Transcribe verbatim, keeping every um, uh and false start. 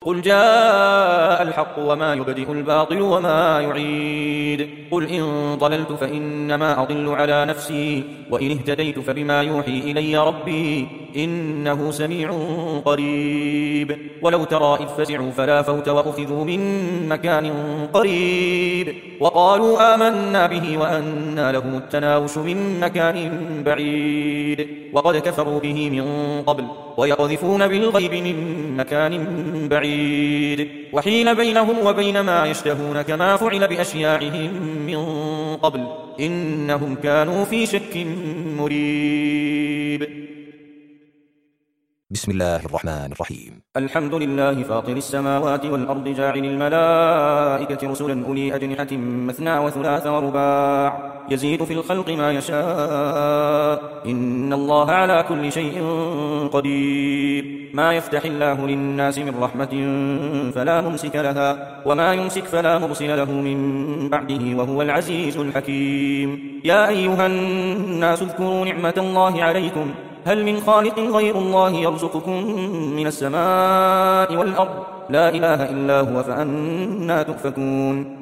قل جاء الحق وما يبدئ الباطل وما يعيد. قل إن ضللت فإنما أضل على نفسي وإن اهتديت فبما يوحي إلي ربي إنه سميع قريب. ولو ترى إذ فزعوا فلا فوت وأخذوا من مكان قريب وقالوا آمنا به وأنى له التناوش من مكان بعيد وقد كفروا به من قبل ويقذفون بالغيب من مكان بعيد وحيل بينهم وبين ما يشتهون كما فعل بأشياعهم من قبل إنهم كانوا في شك مريب. بسم الله الرحمن الرحيم. الحمد لله فاطر السماوات والأرض جاعل الملائكة رسلا أولي أجنحة مثنى وثلاث ورباع يزيد في الخلق ما يشاء إن الله على كل شيء قدير. ما يفتح الله للناس من رحمة فلا ممسك لها وما يمسك فلا مرسل له من بعده وهو العزيز الحكيم. يا أيها الناس اذكروا نعمة الله عليكم هل من خالق غير الله يرزقكم من السماء والأرض لا إله إلا هو فأنى تؤفكون.